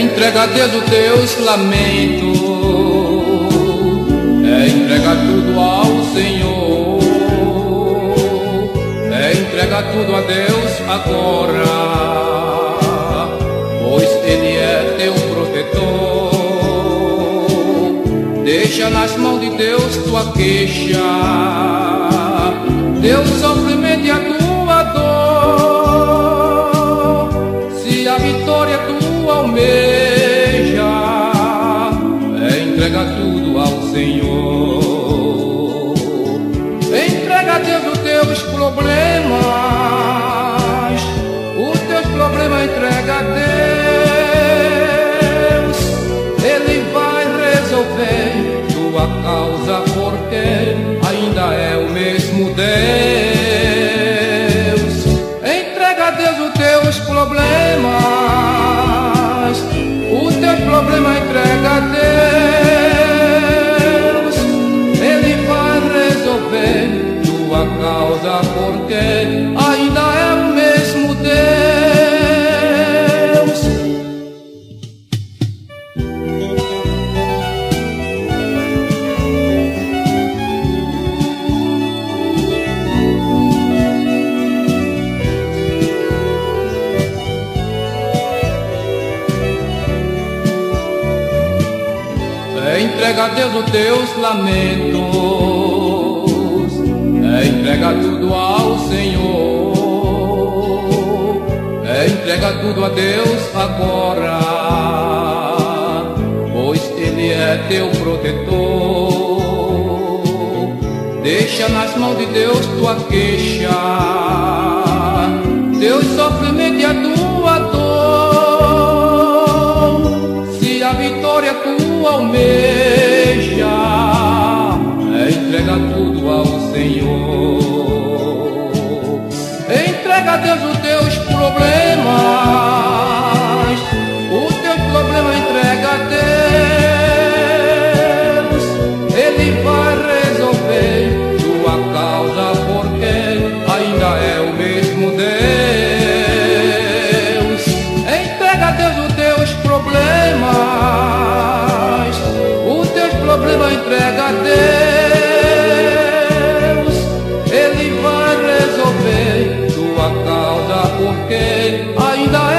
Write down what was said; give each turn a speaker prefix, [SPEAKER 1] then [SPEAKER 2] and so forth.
[SPEAKER 1] Entrega a Deus os teus lamentos, entrega tudo ao Senhor, entrega tudo a Deus agora, pois Ele é teu protetor. Deixa nas mãos de Deus tua queixa, teu sofrimento e a tua dor. Se a vitória tu almeja, entrega tudo ao Senhor. Entrega a Deus os teus problemas, os teus problemas entrega a Deus. Ele vai resolver tua causa, porque ainda é o mesmo Deus. Entrega a Deus os teus problemas, os teus problemas entrega a Deus. Ele vai resolver tua causa, porque ainda é o mesmo Deus. Entrega a Deus os teus lamentos, entrega tudo ao Senhor, entrega tudo a Deus agora, pois Ele é teu protetor. Deixa nas mãos de Deus tua queixa, teu sofrimento e a tua dor. Se a vitória tu almeja, entrega tudo ao Senhor. Entrega a Deus os teus problemas, os teus problemas entrega a Deus. Ele vai resolver tua causa, porque ainda é o mesmo Deus. Entrega a Deus os teus problemas, os teus problemas entrega a Deus. Ele vai resolver tua causa, porque ainda